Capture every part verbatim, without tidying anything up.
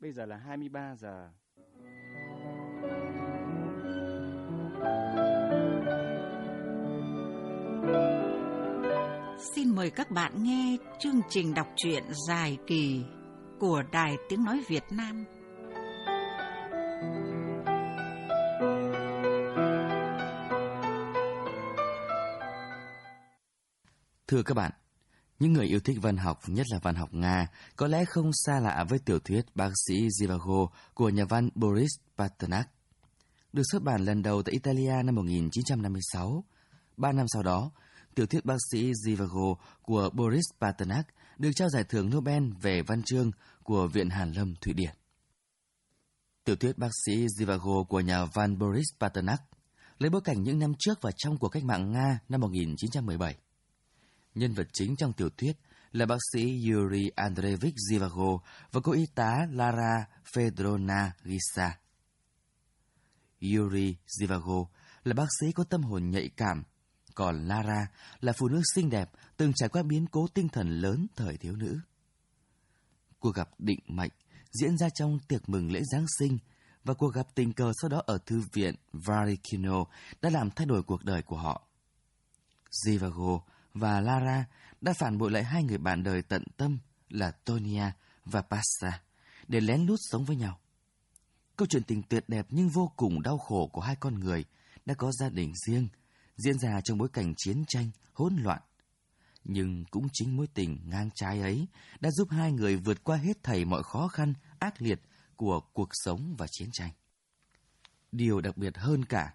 Bây giờ là hai mươi ba giờ. Xin mời các bạn nghe chương trình đọc truyện dài kỳ của Đài Tiếng Nói Việt Nam. Thưa các bạn, những người yêu thích văn học, nhất là văn học Nga, có lẽ không xa lạ với tiểu thuyết Bác sĩ Zhivago của nhà văn Boris Pasternak. Được xuất bản lần đầu tại Italia năm một nghìn chín trăm năm mươi sáu. Ba năm sau đó, tiểu thuyết Bác sĩ Zhivago của Boris Pasternak được trao giải thưởng Nobel về văn chương của Viện Hàn Lâm Thụy Điển. Tiểu thuyết Bác sĩ Zhivago của nhà văn Boris Pasternak lấy bối cảnh những năm trước và trong cuộc cách mạng Nga năm một nghìn chín trăm mười bảy. Nhân vật chính trong tiểu thuyết là bác sĩ Yuri Andreevich Zhivago và cô y tá Lara Fedorowna Gisa. Yuri Zhivago là bác sĩ có tâm hồn nhạy cảm, còn Lara là phụ nữ xinh đẹp từng trải qua biến cố tinh thần lớn thời thiếu nữ. Cuộc gặp định mệnh diễn ra trong tiệc mừng lễ Giáng sinh và cuộc gặp tình cờ sau đó ở thư viện Varikino đã làm thay đổi cuộc đời của họ. Zhivago và Lara đã phản bội lại hai người bạn đời tận tâm là Tonia và Pasha để lén lút sống với nhau. Câu chuyện tình tuyệt đẹp nhưng vô cùng đau khổ của hai con người đã có gia đình riêng, diễn ra trong bối cảnh chiến tranh hỗn loạn. Nhưng cũng chính mối tình ngang trái ấy đã giúp hai người vượt qua hết thảy mọi khó khăn ác liệt của cuộc sống và chiến tranh. Điều đặc biệt hơn cả,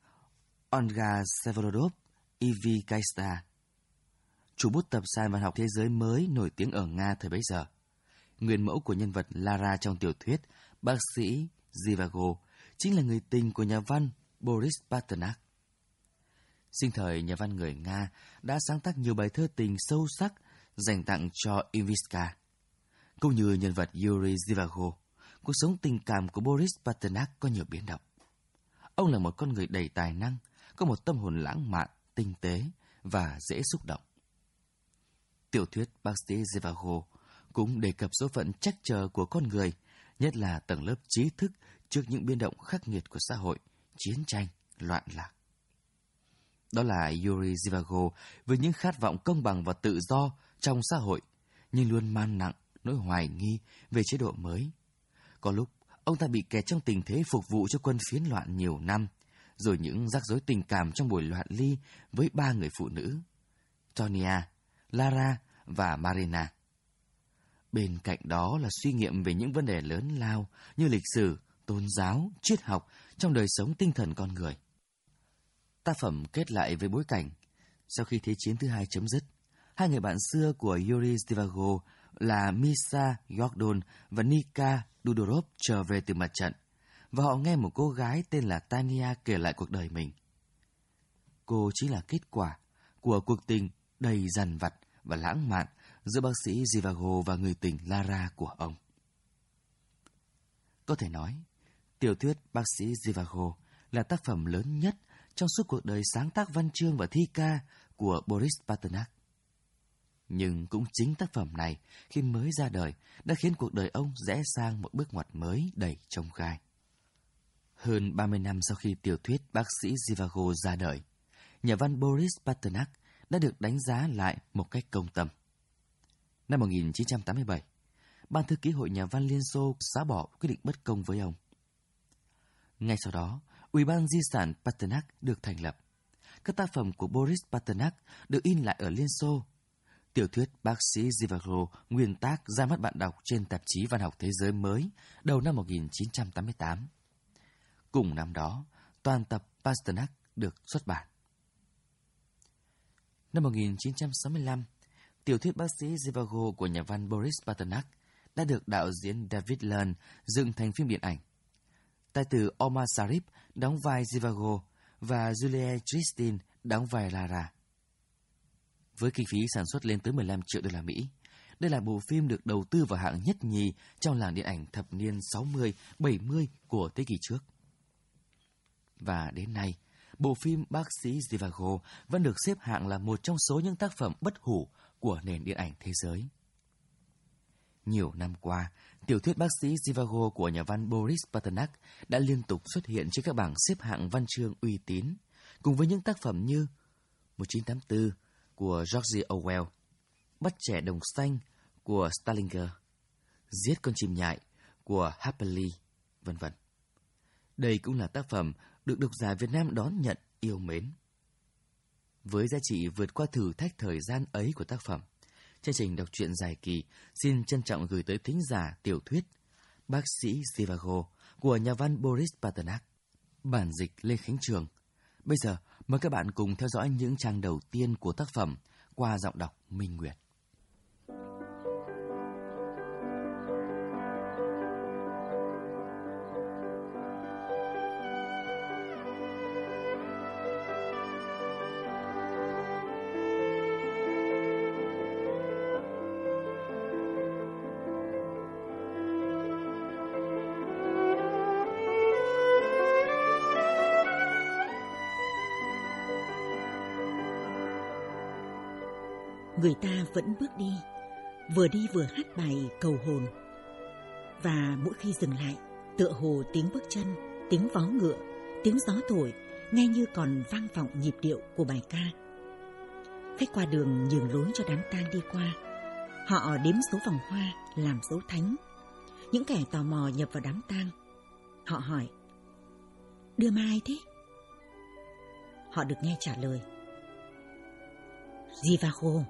Olga Vsevolodov Ivikaista, chủ bút tập san văn học thế giới mới nổi tiếng ở Nga thời bấy giờ, nguyên mẫu của nhân vật Lara trong tiểu thuyết Bác sĩ Zhivago, chính là người tình của nhà văn Boris Pasternak. Sinh thời, nhà văn người Nga đã sáng tác nhiều bài thơ tình sâu sắc dành tặng cho Iviska. Cũng như nhân vật Yuri Zhivago, cuộc sống tình cảm của Boris Pasternak có nhiều biến động. Ông là một con người đầy tài năng, có một tâm hồn lãng mạn, tinh tế và dễ xúc động. Tiểu thuyết Bác sĩ Zhivago cũng đề cập số phận trắc trở của con người, nhất là tầng lớp trí thức trước những biến động khắc nghiệt của xã hội, chiến tranh, loạn lạc. Đó là Yuri Zhivago với những khát vọng công bằng và tự do trong xã hội, nhưng luôn mang nặng nỗi hoài nghi về chế độ mới. Có lúc, ông ta bị kẹt trong tình thế phục vụ cho quân phiến loạn nhiều năm, rồi những rắc rối tình cảm trong buổi loạn ly với ba người phụ nữ, Tonia, Lara và Marina. Bên cạnh đó là suy nghiệm về những vấn đề lớn lao như lịch sử, tôn giáo, triết học trong đời sống tinh thần con người. Tác phẩm kết lại với bối cảnh sau khi Thế chiến thứ hai chấm dứt, hai người bạn xưa của Yuri Zhivago là Misha Yordon và Nika Dudorov trở về từ mặt trận, và họ nghe một cô gái tên là Tania kể lại cuộc đời mình. Cô chính là kết quả của cuộc tình đầy dằn vặt và lãng mạn giữa bác sĩ Zhivago và người tình Lara của ông. Có thể nói, tiểu thuyết Bác sĩ Zhivago là tác phẩm lớn nhất trong suốt cuộc đời sáng tác văn chương và thi ca của Boris Pasternak. Nhưng cũng chính tác phẩm này khi mới ra đời đã khiến cuộc đời ông rẽ sang một bước ngoặt mới đầy chông gai. Hơn ba mươi năm sau khi tiểu thuyết Bác sĩ Zhivago ra đời, nhà văn Boris Pasternak đã được đánh giá lại một cách công tâm. Năm một nghìn chín trăm tám mươi bảy, Ban thư ký Hội Nhà văn Liên Xô xóa bỏ quyết định bất công với ông. Ngay sau đó, Ủy ban Di sản Pasternak được thành lập. Các tác phẩm của Boris Pasternak được in lại ở Liên Xô. Tiểu thuyết Bác sĩ Zhivago nguyên tác ra mắt bạn đọc trên tạp chí Văn học Thế giới mới đầu năm một nghìn chín trăm tám mươi tám. Cùng năm đó, toàn tập Pasternak được xuất bản. Năm một nghìn chín trăm sáu mươi lăm, tiểu thuyết Bác sĩ Zhivago của nhà văn Boris Pasternak đã được đạo diễn David Lean dựng thành phim điện ảnh. Tài tử Omar Sharif đóng vai Zhivago và Julia Tristin đóng vai Lara. Với kinh phí sản xuất lên tới mười lăm triệu đô la Mỹ, đây là bộ phim được đầu tư vào hạng nhất nhì trong làng điện ảnh thập niên sáu mươi, bảy mươi của thế kỷ trước. Và đến nay, bộ phim Bác sĩ Zhivago vẫn được xếp hạng là một trong số những tác phẩm bất hủ của nền điện ảnh thế giới. Nhiều năm qua, tiểu thuyết Bác sĩ Zhivago của nhà văn Boris Pasternak đã liên tục xuất hiện trên các bảng xếp hạng văn chương uy tín, cùng với những tác phẩm như một chín tám tư của George Orwell, Bắt trẻ đồng xanh của Salinger, Giết con chim nhại của Harper Lee, vân vân. Đây cũng là tác phẩm được độc giả Việt Nam đón nhận, yêu mến. Với giá trị vượt qua thử thách thời gian ấy của tác phẩm, chương trình đọc truyện dài kỳ xin trân trọng gửi tới thính giả tiểu thuyết Bác sĩ Zhivago của nhà văn Boris Pasternak, bản dịch Lê Khánh Trường. Bây giờ, mời các bạn cùng theo dõi những trang đầu tiên của tác phẩm qua giọng đọc Minh Nguyệt. Người ta vẫn bước đi, vừa đi vừa hát bài cầu hồn. Và mỗi khi dừng lại, tựa hồ tiếng bước chân, tiếng vó ngựa, tiếng gió thổi, nghe như còn vang vọng nhịp điệu của bài ca. Khách qua đường nhường lối cho đám tang đi qua. Họ đếm số vòng hoa làm dấu thánh. Những kẻ tò mò nhập vào đám tang. Họ hỏi: đưa ma ai thế? Họ được nghe trả lời: Zhivago.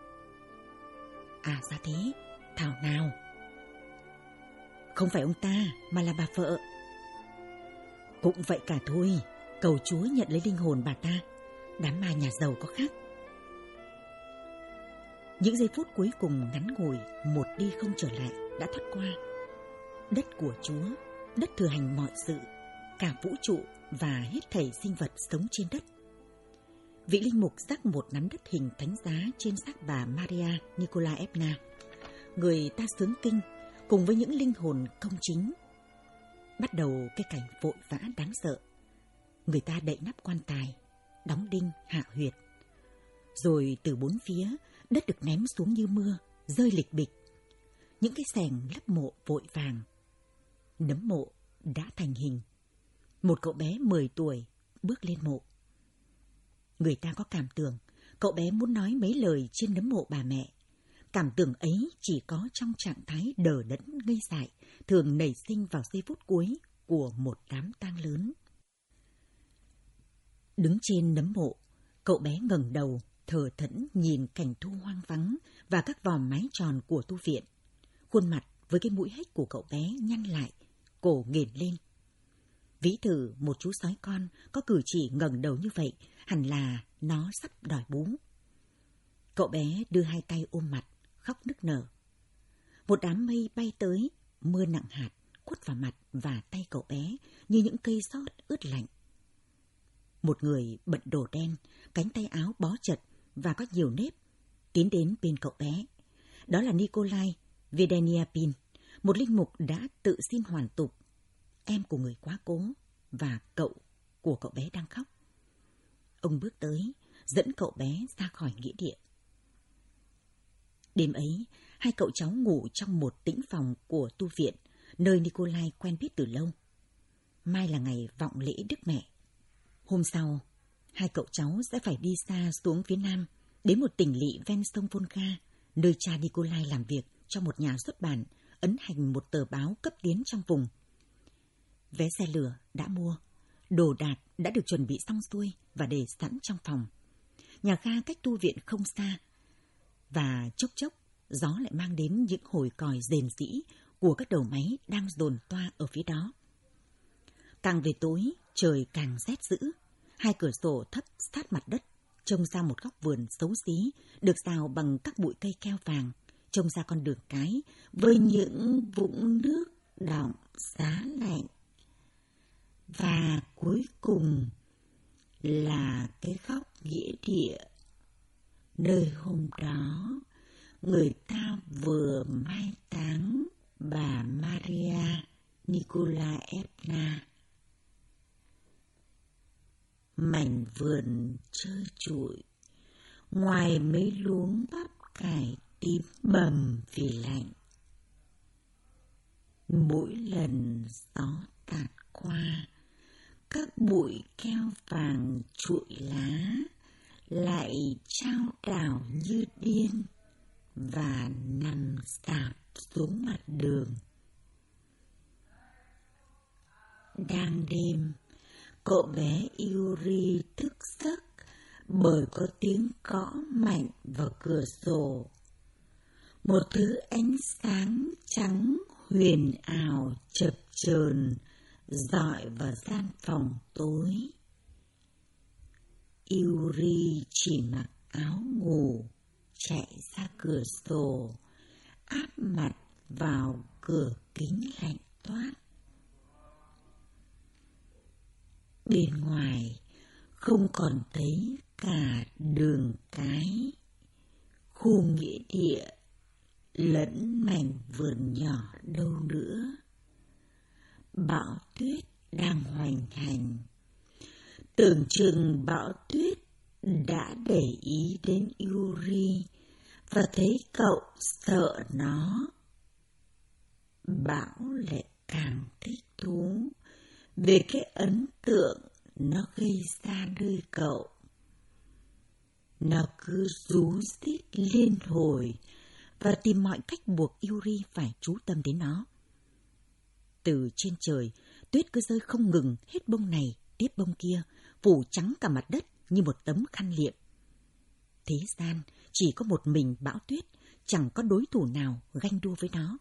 À ra thế, thảo nào. Không phải ông ta, mà là bà vợ. Cũng vậy cả thôi, cầu Chúa nhận lấy linh hồn bà ta. Đám ma nhà giàu có khác. Những giây phút cuối cùng ngắn ngủi, một đi không trở lại đã thoát qua. Đất của Chúa, đất thừa hành mọi sự, cả vũ trụ và hết thảy sinh vật sống trên đất. Vị linh mục rắc một nắm đất hình thánh giá trên xác bà Maria Nikolaevna, người ta xướng kinh cùng với những linh hồn công chính. Bắt đầu cái cảnh vội vã đáng sợ. Người ta đậy nắp quan tài, đóng đinh hạ huyệt. Rồi từ bốn phía, đất được ném xuống như mưa, rơi lịch bịch. Những cái xẻng lấp mộ vội vàng. Nấm mộ đã thành hình. Một cậu bé mười tuổi bước lên mộ. Người ta có cảm tưởng cậu bé muốn nói mấy lời trên nấm mộ bà mẹ. Cảm tưởng ấy chỉ có trong trạng thái đờ đẫn ngây dại, thường nảy sinh vào giây phút cuối của một đám tang lớn. Đứng trên nấm mộ, cậu bé ngẩng đầu, thờ thẫn nhìn cảnh thu hoang vắng và các vòm mái tròn của tu viện. Khuôn mặt với cái mũi hếch của cậu bé nhăn lại, cổ nghển lên. Ví thử một chú sói con có cử chỉ ngẩng đầu như vậy, hẳn là nó sắp đòi bú. Cậu bé đưa hai tay ôm mặt, khóc nức nở. Một đám mây bay tới, mưa nặng hạt, quất vào mặt và tay cậu bé như những cây sót ướt lạnh. Một người bận đồ đen, cánh tay áo bó chật và có nhiều nếp, tiến đến bên cậu bé. Đó là Nikolai Vedeniapin, một linh mục đã tự xin hoàn tục, em của người quá cố và cậu của cậu bé đang khóc. Ông bước tới, dẫn cậu bé ra khỏi nghĩa địa. Đêm ấy, hai cậu cháu ngủ trong một tĩnh phòng của tu viện, nơi Nikolai quen biết từ lâu. Mai là ngày vọng lễ Đức Mẹ. Hôm sau, hai cậu cháu sẽ phải đi xa xuống phía nam, đến một tỉnh lỵ ven sông Volga, nơi cha Nikolai làm việc cho một nhà xuất bản, ấn hành một tờ báo cấp tiến trong vùng. Vé xe lửa đã mua, đồ đạc đã được chuẩn bị xong xuôi và để sẵn trong phòng. Nhà ga cách tu viện không xa, và chốc chốc gió lại mang đến những hồi còi rền rĩ của các đầu máy đang dồn toa ở phía đó. Càng về tối, trời càng rét dữ. Hai cửa sổ thấp sát mặt đất, trông ra một góc vườn xấu xí, được rào bằng các bụi cây keo vàng, trông ra con đường cái với những vũng nước đọng giá lạnh. Và cuối cùng là cái góc nghĩa địa, nơi hôm đó người ta vừa mai táng bà Maria Nikolaevna. Mảnh vườn trơ trụi, ngoài mấy luống bắp cải tím bầm vì lạnh, Mỗi lần gió tạt qua, các bụi keo vàng trụi lá lại chao đảo như điên và nằm rạp xuống mặt đường. Đang đêm, cậu bé Yuri thức giấc bởi có tiếng gõ mạnh vào cửa sổ. Một thứ ánh sáng trắng huyền ảo chập chờn rọi vào gian phòng tối. Yuri chỉ mặc áo ngủ, chạy ra cửa sổ, áp mặt vào cửa kính lạnh toát. Bên ngoài không còn thấy cả đường cái, khu nghĩa địa lẫn mảnh vườn nhỏ đâu nữa. Bão tuyết đang hoành hành. Tưởng chừng bão tuyết đã để ý đến Yuri và thấy cậu sợ nó. Bão lại càng thích thú về cái ấn tượng nó gây ra nơi cậu. Nó cứ rú rít liên hồi và tìm mọi cách buộc Yuri phải chú tâm đến nó. Từ trên trời, tuyết cứ rơi không ngừng, hết bông này tiếp bông kia, phủ trắng cả mặt đất như một tấm khăn liệm. Thế gian chỉ có một mình bão tuyết, chẳng có đối thủ nào ganh đua với nó.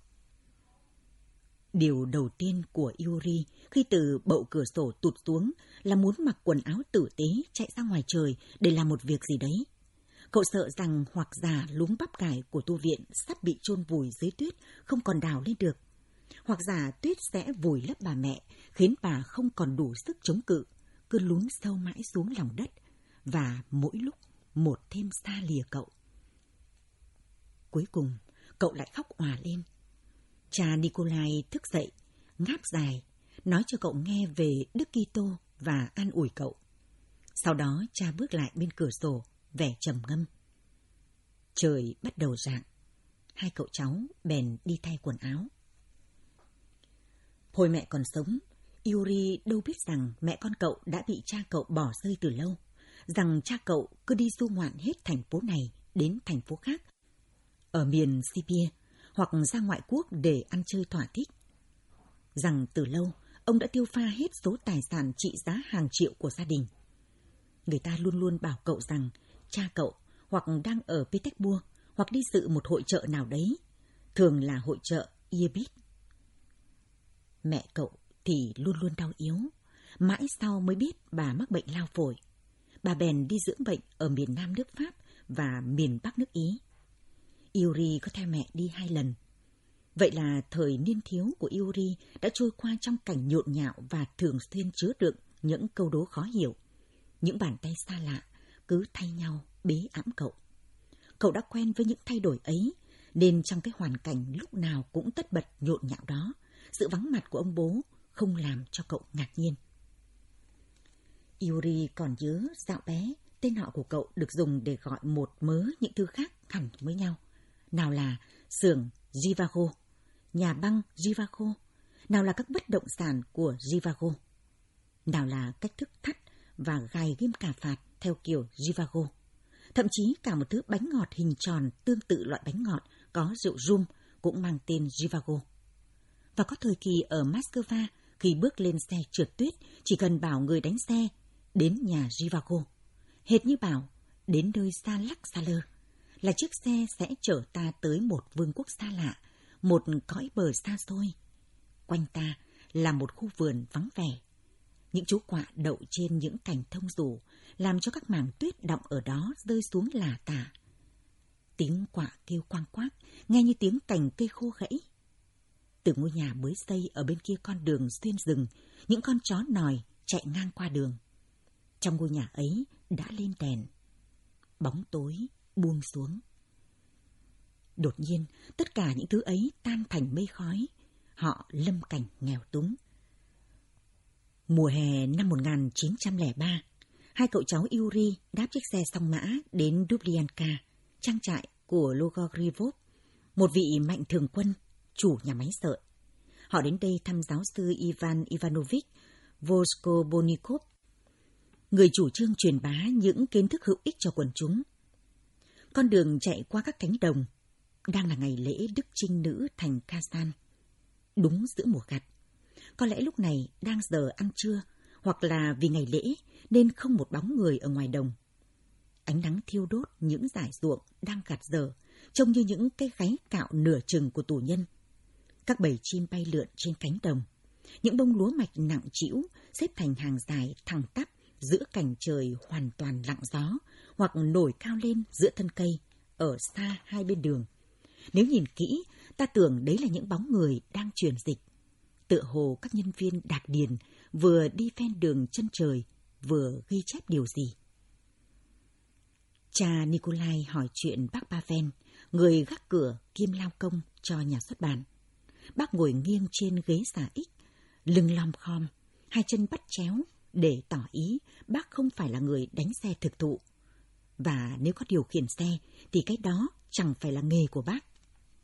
Điều đầu tiên của Yuri khi từ bậu cửa sổ tụt xuống là muốn mặc quần áo tử tế chạy ra ngoài trời để làm một việc gì đấy. Cậu sợ rằng hoặc già luống bắp cải của tu viện sắp bị chôn vùi dưới tuyết, không còn đào lên được. Hoặc giả tuyết sẽ vùi lấp bà mẹ, khiến bà không còn đủ sức chống cự, cứ lún sâu mãi xuống lòng đất, và mỗi lúc một thêm xa lìa cậu. Cuối cùng, cậu lại khóc òa lên. Cha Nikolai thức dậy, ngáp dài, nói cho cậu nghe về Đức Kitô và an ủi cậu. Sau đó cha bước lại bên cửa sổ, vẻ trầm ngâm. Trời bắt đầu rạng, hai cậu cháu bèn đi thay quần áo. Hồi mẹ còn sống, Yuri đâu biết rằng mẹ con cậu đã bị cha cậu bỏ rơi từ lâu, rằng cha cậu cứ đi du ngoạn hết thành phố này đến thành phố khác, ở miền Sibia, hoặc ra ngoại quốc để ăn chơi thỏa thích. Rằng từ lâu, ông đã tiêu pha hết số tài sản trị giá hàng triệu của gia đình. Người ta luôn luôn bảo cậu rằng cha cậu hoặc đang ở Petersburg hoặc đi dự một hội chợ nào đấy, thường là hội chợ Yebit. Mẹ cậu thì luôn luôn đau yếu, mãi sau mới biết bà mắc bệnh lao phổi. Bà bèn đi dưỡng bệnh ở miền Nam nước Pháp và miền Bắc nước Ý. Yuri có theo mẹ đi hai lần. Vậy là thời niên thiếu của Yuri đã trôi qua trong cảnh nhộn nhạo và thường xuyên chứa đựng những câu đố khó hiểu. Những bàn tay xa lạ cứ thay nhau bế ẵm cậu. Cậu đã quen với những thay đổi ấy, nên trong cái hoàn cảnh lúc nào cũng tất bật nhộn nhạo đó, sự vắng mặt của ông bố không làm cho cậu ngạc nhiên. Yuri còn nhớ dạo bé, tên họ của cậu được dùng để gọi một mớ những thứ khác hẳn với nhau. Nào là xưởng Zhivago, nhà băng Zhivago, nào là các bất động sản của Zhivago, nào là cách thức thắt và gài ghim cà phạt theo kiểu Zhivago. Thậm chí cả một thứ bánh ngọt hình tròn tương tự loại bánh ngọt có rượu rum cũng mang tên Zhivago. Và có thời kỳ ở Moscow, khi bước lên xe trượt tuyết, chỉ cần bảo người đánh xe đến nhà Zhivago, hệt như bảo đến nơi xa lắc xa lơ, là chiếc xe sẽ chở ta tới một vương quốc xa lạ, một cõi bờ xa xôi. Quanh ta là một khu vườn vắng vẻ. Những chú quạ đậu trên những cành thông rủ, làm cho các mảng tuyết đọng ở đó rơi xuống lả tả. Tiếng quạ kêu quang quác, nghe như tiếng cành cây khô gãy. Từ ngôi nhà mới xây ở bên kia con đường xuyên rừng, những con chó nòi chạy ngang qua đường. Trong ngôi nhà ấy đã lên đèn. Bóng tối buông xuống. Đột nhiên, tất cả những thứ ấy tan thành mây khói. Họ lâm cảnh nghèo túng. Mùa hè năm một nghìn chín trăm lẻ ba, hai cậu cháu Yuri đáp chiếc xe song mã đến Dublyanka, trang trại của Logorivov, một vị mạnh thường quân, chủ nhà máy sợi. Họ đến đây thăm giáo sư Ivan Ivanovich Voskobonikov, người chủ trương truyền bá những kiến thức hữu ích cho quần chúng. Con đường chạy qua các cánh đồng, đang là ngày lễ Đức Trinh Nữ thành Kazan, đúng giữa mùa gặt. Có lẽ lúc này đang giờ ăn trưa, hoặc là vì ngày lễ nên không một bóng người ở ngoài đồng. Ánh nắng thiêu đốt những dải ruộng đang gặt dở, trông như những cái gáy cạo nửa chừng của tù nhân. Các bầy chim bay lượn trên cánh đồng. Những bông lúa mạch nặng trĩu xếp thành hàng dài thẳng tắp giữa cảnh trời hoàn toàn lặng gió, hoặc nổi cao lên giữa thân cây, ở xa hai bên đường. Nếu nhìn kỹ, ta tưởng đấy là những bóng người đang truyền dịch. Tựa hồ các nhân viên đạc điền vừa đi ven đường chân trời, vừa ghi chép điều gì. Cha Nikolai hỏi chuyện bác Pavel, người gác cửa kiêm lao công cho nhà xuất bản. Bác ngồi nghiêng trên ghế xà ích, lưng lom khom, hai chân bắt chéo để tỏ ý bác không phải là người đánh xe thực thụ. Và nếu có điều khiển xe thì cái đó chẳng phải là nghề của bác.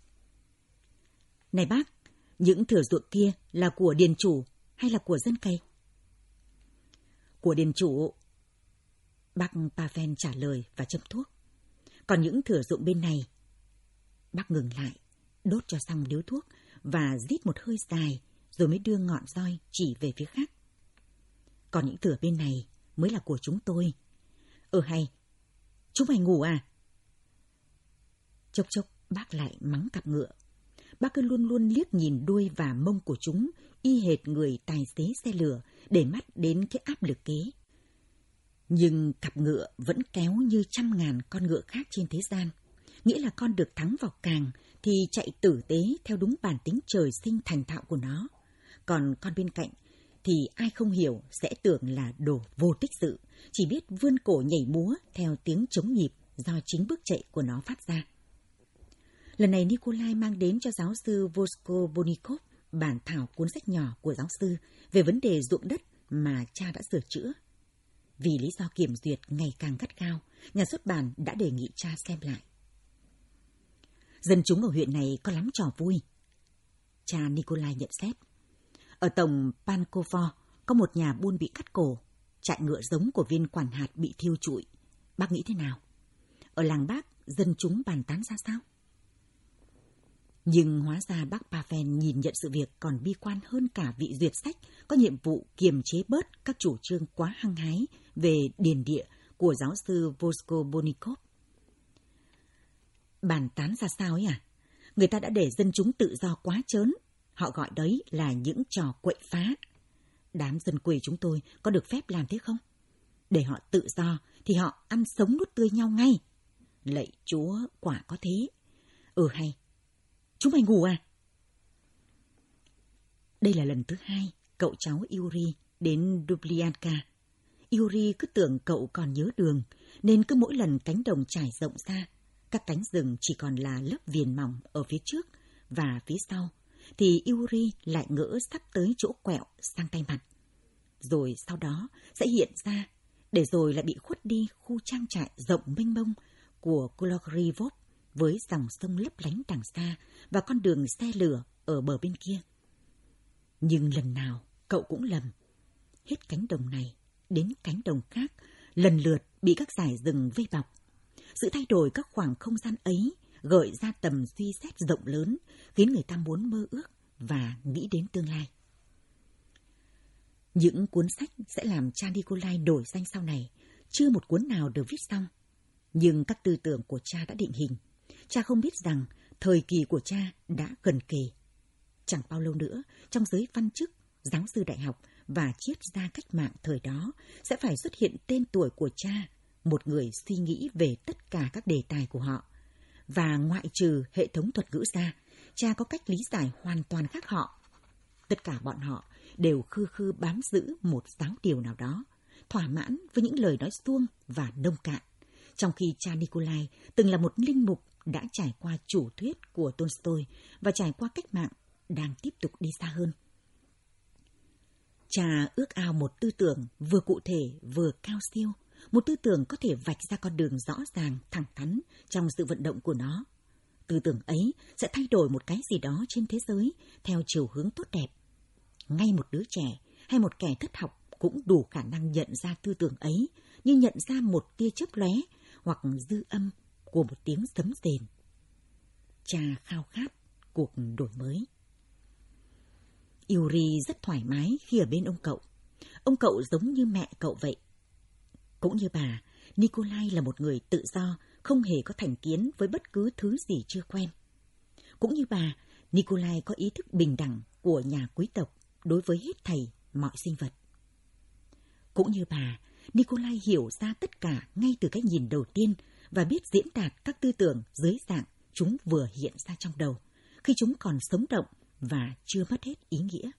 Này bác, những thửa ruộng kia là của điền chủ hay là của dân cày? Của điền chủ. Bác Pavel trả lời và châm thuốc. Còn những thửa ruộng bên này. Bác ngừng lại, đốt cho xong điếu thuốc và rít một hơi dài, rồi mới đưa ngọn roi chỉ về phía khác. Còn những thửa bên này mới là của chúng tôi. Ờ hay, chúng mày ngủ à? Chốc chốc bác lại mắng cặp ngựa. Bác cứ luôn luôn liếc nhìn đuôi và mông của chúng, y hệt người tài xế xe lửa, để mắt đến cái áp lực kế. Nhưng cặp ngựa vẫn kéo như trăm ngàn con ngựa khác trên thế gian. Nghĩa là con được thắng vào càng thì chạy tử tế theo đúng bản tính trời sinh thành thạo của nó. Còn con bên cạnh thì ai không hiểu sẽ tưởng là đồ vô tích sự, chỉ biết vươn cổ nhảy múa theo tiếng trống nhịp do chính bước chạy của nó phát ra. Lần này Nikolai mang đến cho giáo sư Voskobonikov bản thảo cuốn sách nhỏ của giáo sư về vấn đề ruộng đất mà cha đã sửa chữa. Vì lý do kiểm duyệt ngày càng gắt gao, nhà xuất bản đã đề nghị cha xem lại. Dân chúng ở huyện này có lắm trò vui. Cha Nikolai nhận xét. Ở tổng Pankovo có một nhà buôn bị cắt cổ, trại ngựa giống của viên quản hạt bị thiêu trụi. Bác nghĩ thế nào? Ở làng bác, dân chúng bàn tán ra sao? Nhưng hóa ra bác Pavel nhìn nhận sự việc còn bi quan hơn cả vị duyệt sách có nhiệm vụ kiềm chế bớt các chủ trương quá hăng hái về điền địa của giáo sư Voskobonikov. Bàn tán ra sao ấy à? Người ta đã để dân chúng tự do quá trớn. Họ gọi đấy là những trò quậy phá. Đám dân quê chúng tôi có được phép làm thế không? Để họ tự do thì họ ăn sống nuốt tươi nhau ngay. Lạy Chúa, quả có thế. Ừ hay, chúng mày ngủ à? Đây là lần thứ hai cậu cháu Yuri đến Dublyanka. Yuri cứ tưởng cậu còn nhớ đường, nên cứ mỗi lần cánh đồng trải rộng ra, các cánh rừng chỉ còn là lớp viền mỏng ở phía trước và phía sau, thì Yuri lại ngỡ sắp tới chỗ quẹo sang tay mặt. Rồi sau đó sẽ hiện ra, để rồi lại bị khuất đi khu trang trại rộng mênh mông của Kolorivov với dòng sông lấp lánh đằng xa và con đường xe lửa ở bờ bên kia. Nhưng lần nào cậu cũng lầm. Hết cánh đồng này đến cánh đồng khác, lần lượt bị các dải rừng vây bọc. Sự thay đổi các khoảng không gian ấy gợi ra tầm suy xét rộng lớn, khiến người ta muốn mơ ước và nghĩ đến tương lai. Những cuốn sách sẽ làm cha Nikolai đổi danh sau này, chưa một cuốn nào được viết xong. Nhưng các tư tưởng của cha đã định hình. Cha không biết rằng thời kỳ của cha đã gần kề. Chẳng bao lâu nữa, trong giới văn chức, giáo sư đại học và triết gia cách mạng thời đó sẽ phải xuất hiện tên tuổi của cha, một người suy nghĩ về tất cả các đề tài của họ. Và ngoại trừ hệ thống thuật ngữ ra, cha có cách lý giải hoàn toàn khác họ. Tất cả bọn họ đều khư khư bám giữ một giáo điều nào đó, thỏa mãn với những lời nói suông và nông cạn. Trong khi cha Nikolai từng là một linh mục đã trải qua chủ thuyết của Tolstoy và trải qua cách mạng đang tiếp tục đi xa hơn. Cha ước ao một tư tưởng vừa cụ thể vừa cao siêu, một tư tưởng có thể vạch ra con đường rõ ràng, thẳng thắn trong sự vận động của nó. tư tưởng ấy sẽ thay đổi một cái gì đó trên thế giới theo chiều hướng tốt đẹp. Ngay một đứa trẻ hay một kẻ thất học cũng đủ khả năng nhận ra tư tưởng ấy, như nhận ra một tia chớp lóe hoặc dư âm của một tiếng sấm rền. Cha khao khát cuộc đổi mới. Yuri rất thoải mái khi ở bên ông cậu. Ông cậu giống như mẹ cậu vậy. Cũng như bà, Nikolai là một người tự do, không hề có thành kiến với bất cứ thứ gì chưa quen. Cũng như bà, Nikolai có ý thức bình đẳng của nhà quý tộc đối với hết thảy mọi sinh vật. Cũng như bà, Nikolai hiểu ra tất cả ngay từ cái nhìn đầu tiên và biết diễn đạt các tư tưởng dưới dạng chúng vừa hiện ra trong đầu, khi chúng còn sống động và chưa mất hết ý nghĩa.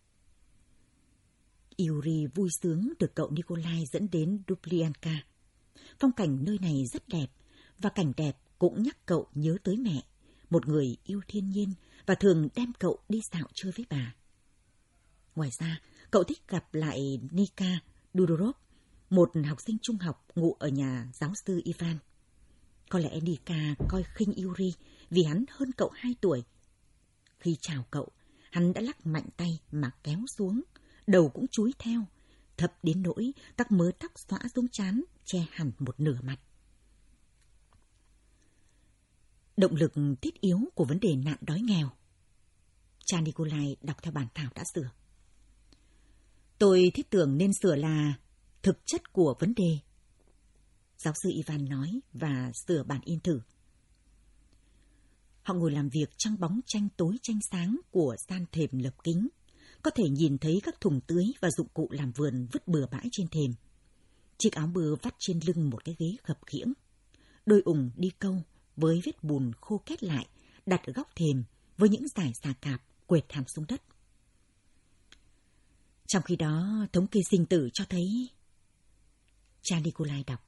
Yuri vui sướng được cậu Nikolai dẫn đến Dublianka. Phong cảnh nơi này rất đẹp, và cảnh đẹp cũng nhắc cậu nhớ tới mẹ, một người yêu thiên nhiên và thường đem cậu đi dạo chơi với bà. Ngoài ra, cậu thích gặp lại Nika Dudorov, một học sinh trung học ngụ ở nhà giáo sư Ivan. Có lẽ Nika coi khinh Yuri vì hắn hơn cậu hai tuổi. Khi chào cậu, hắn đã lắc mạnh tay mà kéo xuống, đầu cũng chúi theo, thấp đến nỗi các mớ tóc xõa xuống trán che hẳn một nửa mặt. Động lực thiết yếu của vấn đề nạn đói nghèo. Cha Nikolai đọc theo bản thảo đã sửa. Tôi thiết tưởng nên sửa là thực chất của vấn đề, giáo sư Ivan nói và sửa bản in thử. Họ ngồi làm việc trong bóng tranh tối tranh sáng của gian thềm lợp kính. Có thể nhìn thấy các thùng tưới và dụng cụ làm vườn vứt bừa bãi trên thềm. Chiếc áo bừa vắt trên lưng một cái ghế khập khiễng. Đôi ủng đi câu với vết bùn khô két lại, đặt ở góc thềm với những dải xà cạp quệt hẳn xuống đất. Trong khi đó, thống kê sinh tử cho thấy... Cha Nikolai đọc.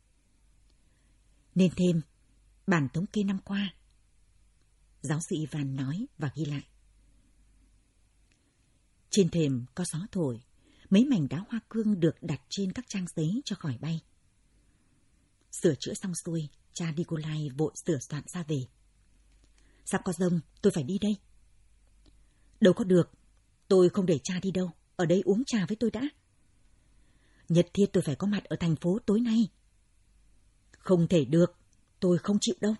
Nên thêm, bản thống kê năm qua. Giáo sư Ivan nói và ghi lại. Trên thềm có gió thổi, mấy mảnh đá hoa cương được đặt trên các trang giấy cho khỏi bay. Sửa chữa xong xuôi, cha Nikolai vội sửa soạn ra về. Sắp có rông, tôi phải đi đây. Đâu có được, tôi không để cha đi đâu, ở đây uống trà với tôi đã. Nhất thiết tôi phải có mặt ở thành phố tối nay. Không thể được, tôi không chịu đâu.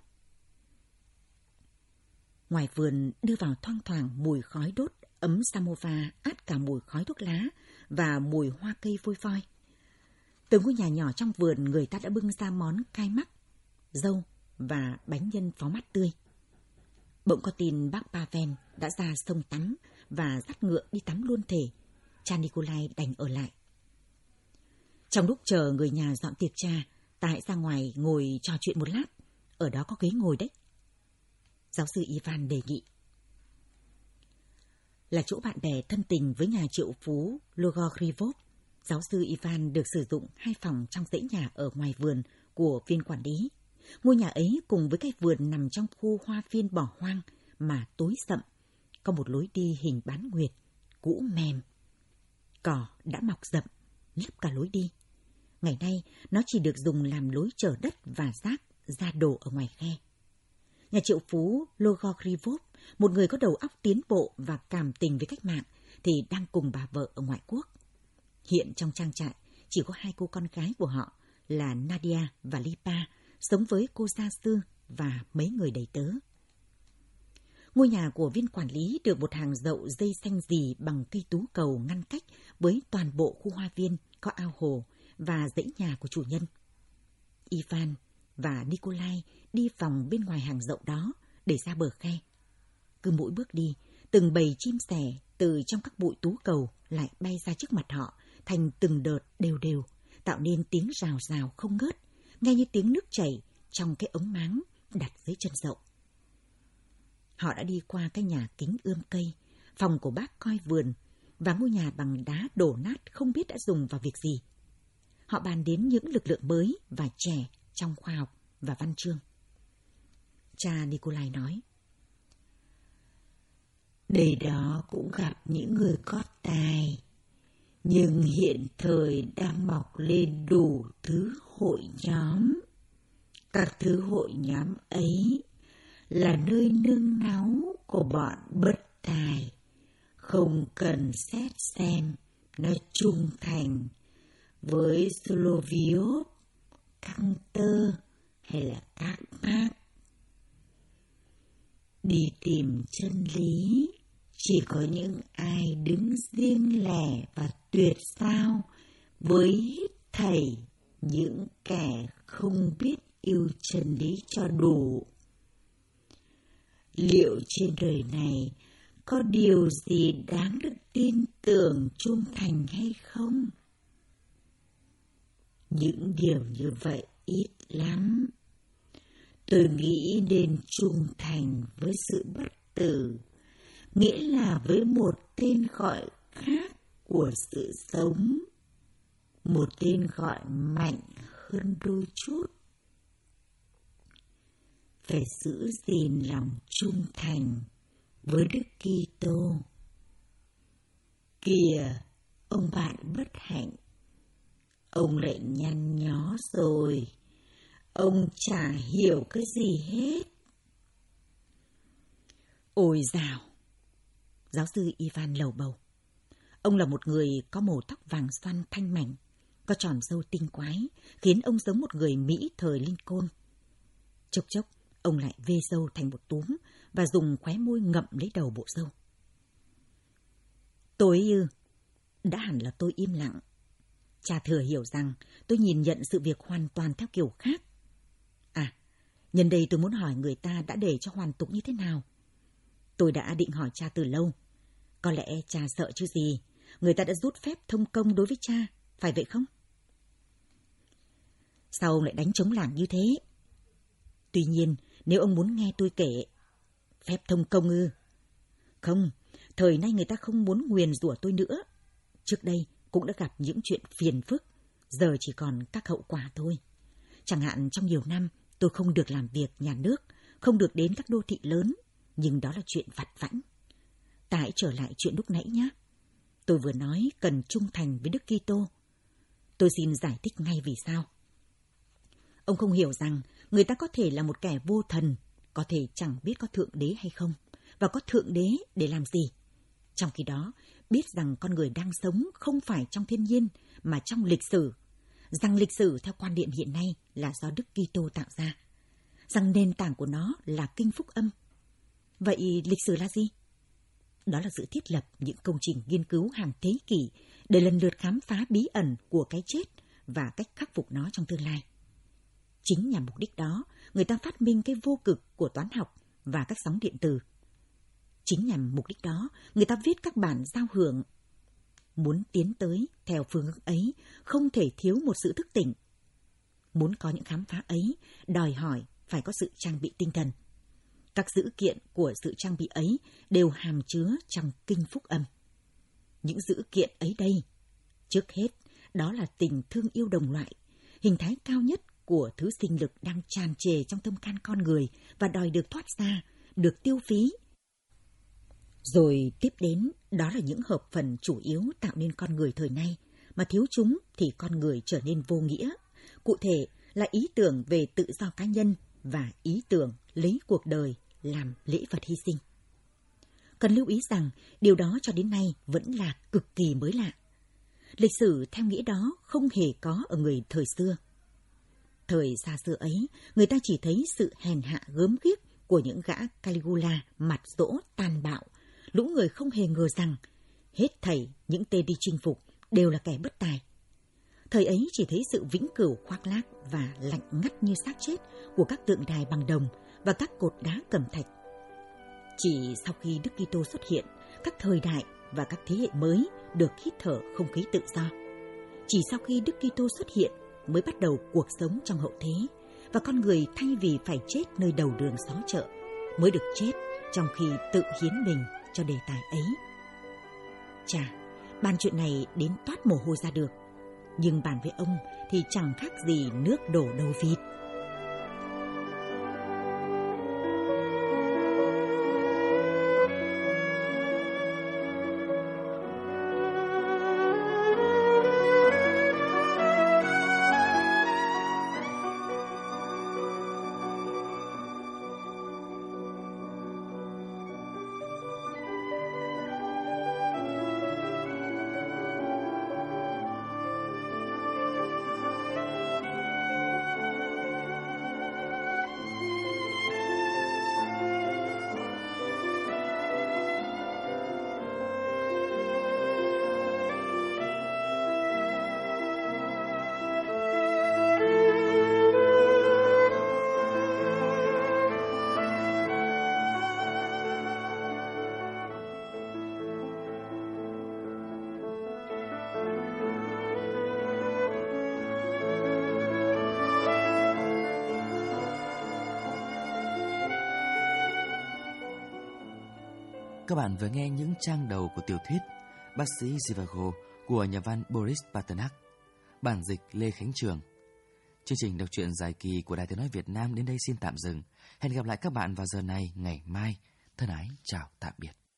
Ngoài vườn đưa vào thoang thoảng mùi khói đốt ấm samovar át cả mùi khói thuốc lá và mùi hoa cây phôi phoi. Từ ngôi nhà nhỏ trong vườn người ta đã bưng ra món cai mắc, dâu và bánh nhân phó mát tươi. Bỗng có tin bác Pavel đã ra sông tắm và dắt ngựa đi tắm luôn thể. Cha Nikolai đành ở lại. Trong lúc chờ người nhà dọn tiệc trà, ta hãy ra ngoài ngồi trò chuyện một lát. Ở đó có ghế ngồi đấy. Giáo sư Ivan đề nghị. Là chỗ bạn bè thân tình với nhà triệu phú Logorivov, giáo sư Ivan được sử dụng hai phòng trong dãy nhà ở ngoài vườn của viên quản lý. Ngôi nhà ấy cùng với cái vườn nằm trong khu hoa viên bỏ hoang mà tối sậm, có một lối đi hình bán nguyệt, cũ mềm. Cỏ đã mọc rậm, lấp cả lối đi. Ngày nay, nó chỉ được dùng làm lối chở đất và rác ra đổ ở ngoài khe. Nhà triệu phú Logorivov, một người có đầu óc tiến bộ và cảm tình với cách mạng, thì đang cùng bà vợ ở ngoại quốc. Hiện trong trang trại, chỉ có hai cô con gái của họ là Nadia và Lipa, sống với cô gia sư và mấy người đầy tớ. Ngôi nhà của viên quản lý được một hàng dậu dây xanh rì bằng cây tú cầu ngăn cách với toàn bộ khu hoa viên có ao hồ và dãy nhà của chủ nhân. Ivan và Nikolai đi vòng bên ngoài hàng dậu đó để ra bờ khe. Cứ mỗi bước đi, từng bầy chim sẻ từ trong các bụi tú cầu lại bay ra trước mặt họ thành từng đợt đều đều, tạo nên tiếng rào rào không ngớt, nghe như tiếng nước chảy trong cái ống máng đặt dưới chân dậu. Họ đã đi qua cái nhà kính ươm cây, phòng của bác coi vườn và ngôi nhà bằng đá đổ nát không biết đã dùng vào việc gì. Họ bàn đến những lực lượng mới và trẻ trong khoa học và văn chương. Cha Nikolai nói. Đây đó cũng gặp những người có tài, nhưng hiện thời đang mọc lên đủ thứ hội nhóm. Các thứ hội nhóm ấy là nơi nương náu của bọn bất tài, không cần xét xem nó trung thành với Solovyov, Cantor hay là các bác. Đi tìm chân lý, chỉ có những ai đứng riêng lẻ và tuyệt sao với thầy những kẻ không biết yêu chân lý cho đủ. Liệu trên đời này có điều gì đáng được tin tưởng trung thành hay không? Những điều như vậy ít lắm. Tôi nghĩ nên trung thành với sự bất tử, nghĩa là với một tên gọi khác của sự sống, một tên gọi mạnh hơn đôi chút. Phải giữ gìn lòng trung thành với Đức Kitô. Kìa, ông bạn bất hạnh, ông lại nhăn nhó rồi. Ông chả hiểu cái gì hết. Ôi dào! Giáo sư Ivan lầu bầu. Ông là một người có màu tóc vàng xoăn thanh mảnh, có tròm râu tinh quái, khiến ông giống một người Mỹ thời Lincoln. Chốc chốc, ông lại vê râu thành một túm và dùng khóe môi ngậm lấy đầu bộ râu. Tôi ư? Đã hẳn là tôi im lặng. Cha thừa hiểu rằng tôi nhìn nhận sự việc hoàn toàn theo kiểu khác. À, nhân đây tôi muốn hỏi người ta đã để cho hoàn tục như thế nào. Tôi đã định hỏi cha từ lâu. Có lẽ cha sợ chứ gì, người ta đã rút phép thông công đối với cha, phải vậy không? Sao ông lại đánh trống lảng như thế? Tuy nhiên, nếu ông muốn nghe tôi kể, phép thông công ư? Không, thời nay người ta không muốn nguyền rủa tôi nữa. Trước đây cũng đã gặp những chuyện phiền phức, giờ chỉ còn các hậu quả thôi. Chẳng hạn trong nhiều năm tôi không được làm việc nhà nước, không được đến các đô thị lớn, nhưng đó là chuyện vặt vãnh. Ta hãy trở lại chuyện lúc nãy nhé. Tôi vừa nói cần trung thành với Đức Kitô. Tôi xin giải thích ngay vì sao. Ông không hiểu rằng người ta có thể là một kẻ vô thần, có thể chẳng biết có Thượng Đế hay không, và có Thượng Đế để làm gì. Trong khi đó, biết rằng con người đang sống không phải trong thiên nhiên, mà trong lịch sử, rằng lịch sử theo quan điểm hiện nay là do Đức Kitô tạo ra, rằng nền tảng của nó là Kinh Phúc Âm. Vậy lịch sử là gì? Đó là sự thiết lập những công trình nghiên cứu hàng thế kỷ để lần lượt khám phá bí ẩn của cái chết và cách khắc phục nó trong tương lai. Chính nhằm mục đích đó, người ta phát minh cái vô cực của toán học và các sóng điện từ. Chính nhằm mục đích đó, người ta viết các bản giao hưởng. Muốn tiến tới theo phương hướng ấy, không thể thiếu một sự thức tỉnh. Muốn có những khám phá ấy, đòi hỏi phải có sự trang bị tinh thần. Các dữ kiện của sự trang bị ấy đều hàm chứa trong Kinh Phúc Âm. Những dữ kiện ấy đây, trước hết, đó là tình thương yêu đồng loại, hình thái cao nhất của thứ sinh lực đang tràn trề trong tâm can con người và đòi được thoát ra, được tiêu phí. Rồi tiếp đến, đó là những hợp phần chủ yếu tạo nên con người thời nay, mà thiếu chúng thì con người trở nên vô nghĩa. Cụ thể là ý tưởng về tự do cá nhân và ý tưởng lấy cuộc đời làm lễ vật hy sinh. Cần lưu ý rằng điều đó cho đến nay vẫn là cực kỳ mới lạ. Lịch sử theo nghĩa đó không hề có ở người thời xưa. Thời xa xưa ấy, người ta chỉ thấy sự hèn hạ gớm ghiếc của những gã Caligula mặt dỗ tàn bạo. Lũ người không hề ngờ rằng hết thảy những tên đi chinh phục đều là kẻ bất tài. Thời ấy chỉ thấy sự vĩnh cửu khoác lác và lạnh ngắt như xác chết của các tượng đài bằng đồng và các cột đá cẩm thạch. Chỉ sau khi Đức Kitô xuất hiện, các thời đại và các thế hệ mới được hít thở không khí tự do. Chỉ sau khi Đức Kitô xuất hiện mới bắt đầu cuộc sống trong hậu thế, và con người thay vì phải chết nơi đầu đường xó chợ, mới được chết trong khi tự hiến mình cho đề tài ấy. Chà, bàn chuyện này đến toát mồ hôi ra được, nhưng bàn với ông thì chẳng khác gì nước đổ đầu vịt. các bạn vừa nghe những trang đầu của tiểu thuyết Bác sĩ Zhivago của nhà văn Boris Pasternak, bản dịch Lê Khánh Trường. Chương trình đọc truyện dài kỳ của Đài Tiếng nói Việt Nam đến đây xin tạm dừng. Hẹn gặp lại các bạn vào giờ này ngày mai. Thân ái chào tạm biệt.